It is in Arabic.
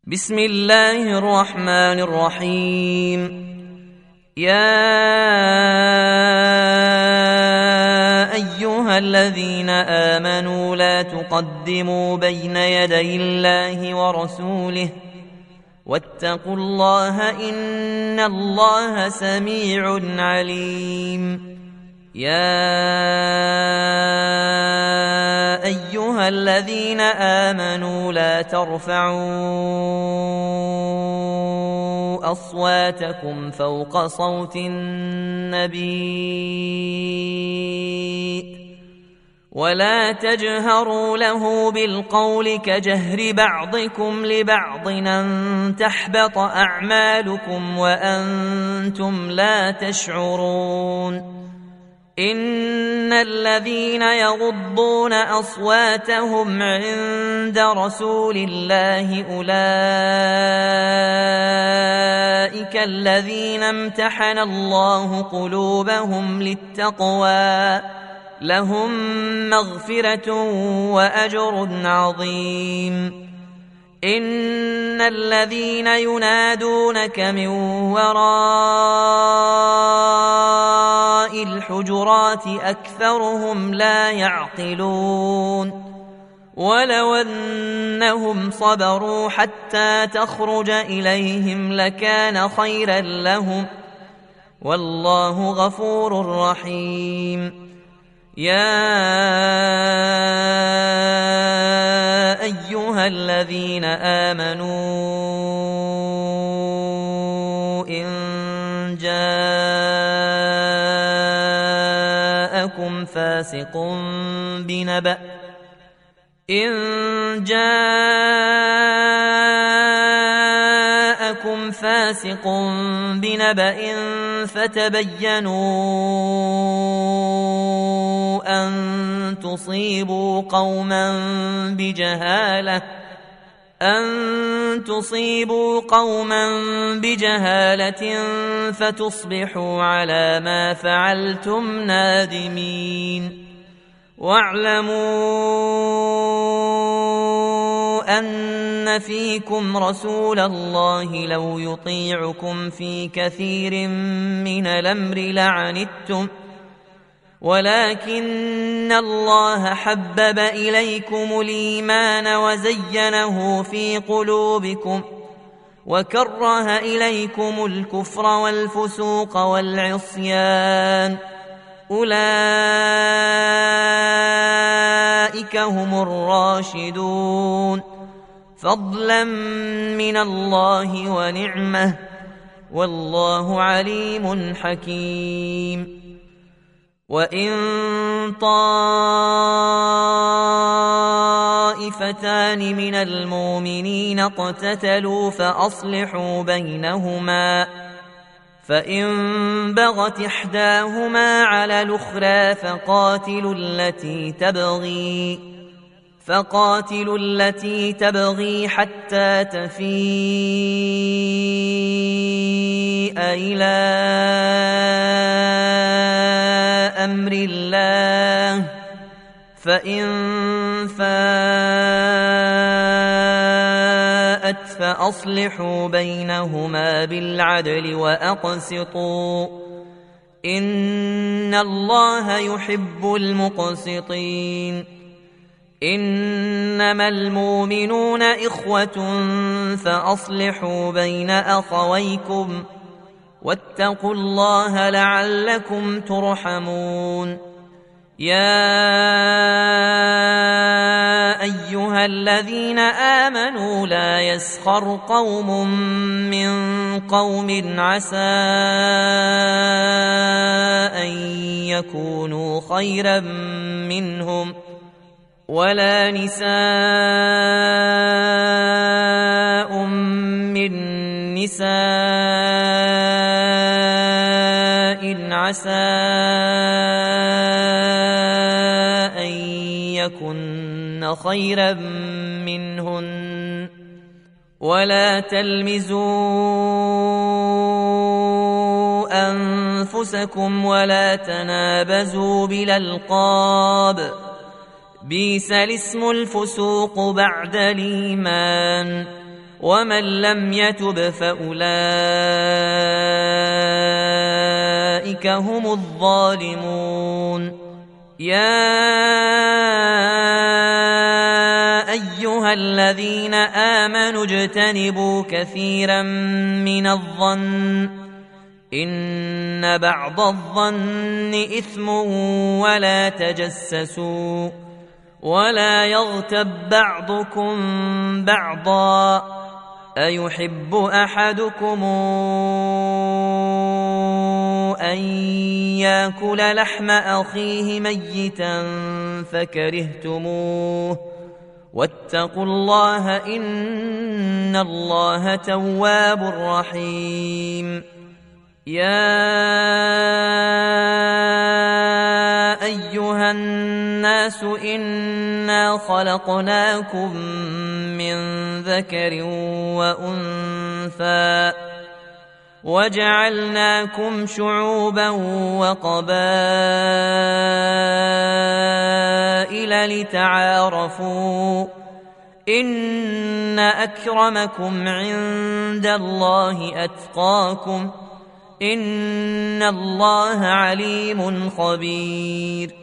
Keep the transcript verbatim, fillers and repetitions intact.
بسم الله الرحمن الرحيم. يا أيها الذين آمنوا لا تقدموا بين يدي الله ورسوله واتقوا الله إن الله سميع عليم. يا أيها الذين آمنوا لا ترفعوا أصواتكم فوق صوت النبي ولا تجهروا له بالقول كجهر بعضكم لبعض أن تحبط أعمالكم وأنتم لا تشعرون. إن الذين يغضون أصواتهم عند رسول الله أولئك الذين امتحن الله قلوبهم للتقوى لهم مغفرة وأجر عظيم. إن الذين ينادونك من وراء الحجرات أكثرهم لا يعقلون. ولو أنهم صبروا حتى تخرج إليهم لكان خيرا لهم والله غفور رحيم. يا أيها الذين آمنوا إن جاءكم فاسق بنبأ إن جاءكم فاسق بنبأ فتبينوا أن تصيبوا قوما بجهالة أن تصيبوا قوما بجهالة فتصبحوا على ما فعلتم نادمين. واعلموا أن فيكم رسول الله لو يطيعكم في كثير من الأمر لعنتم ولكن الله حبب إليكم الإيمان وزينه في قلوبكم وكره إليكم الكفر والفسوق والعصيان أولئك هم الراشدون فضلا من الله ونعمه والله عليم حكيم. وإن طائفتان من المؤمنين اقتتلوا فأصلحوا بينهما فإن بغت إحداهما على الأخرى فقاتلوا التي تبغي فقاتلوا التي تبغي حتى تفيء إلى أمر الله فإن فاءت فأصلحوا بينهما بالعدل وأقسطوا إن الله يحب المقسطين. إنما المؤمنون إخوة فأصلحوا بين أخويكم واتقوا الله لعلكم ترحمون. يا أيها الذين آمنوا لا يسخر قوم من قوم عسى أن يكونوا خيرا منهم ولا نساء من نساء عسى أن يكن خيرا منهن ولا تلمزوا أنفسكم ولا تنابزوا بالألقاب بئس الاسم الفسوق بعد الإيمان ومن لم يتب فأولئك هم الظالمون يا أيها الذين آمنوا اجتنبوا كثيرا من الظن إن بعض الظن إثم ولا تجسسوا ولا يغتب بعضكم بعضا أيحب أحدكم أن يأكل لحم أخيه ميتا فكرهتموه واتقوا الله إن الله تواب رحيم يا أيها الناس إنا خلقناكم من ذكر وأنثى وجعلناكم شعوبا وقبائل لتعارفوا إن أكرمكم عند الله أتقاكم إن الله عليم خبير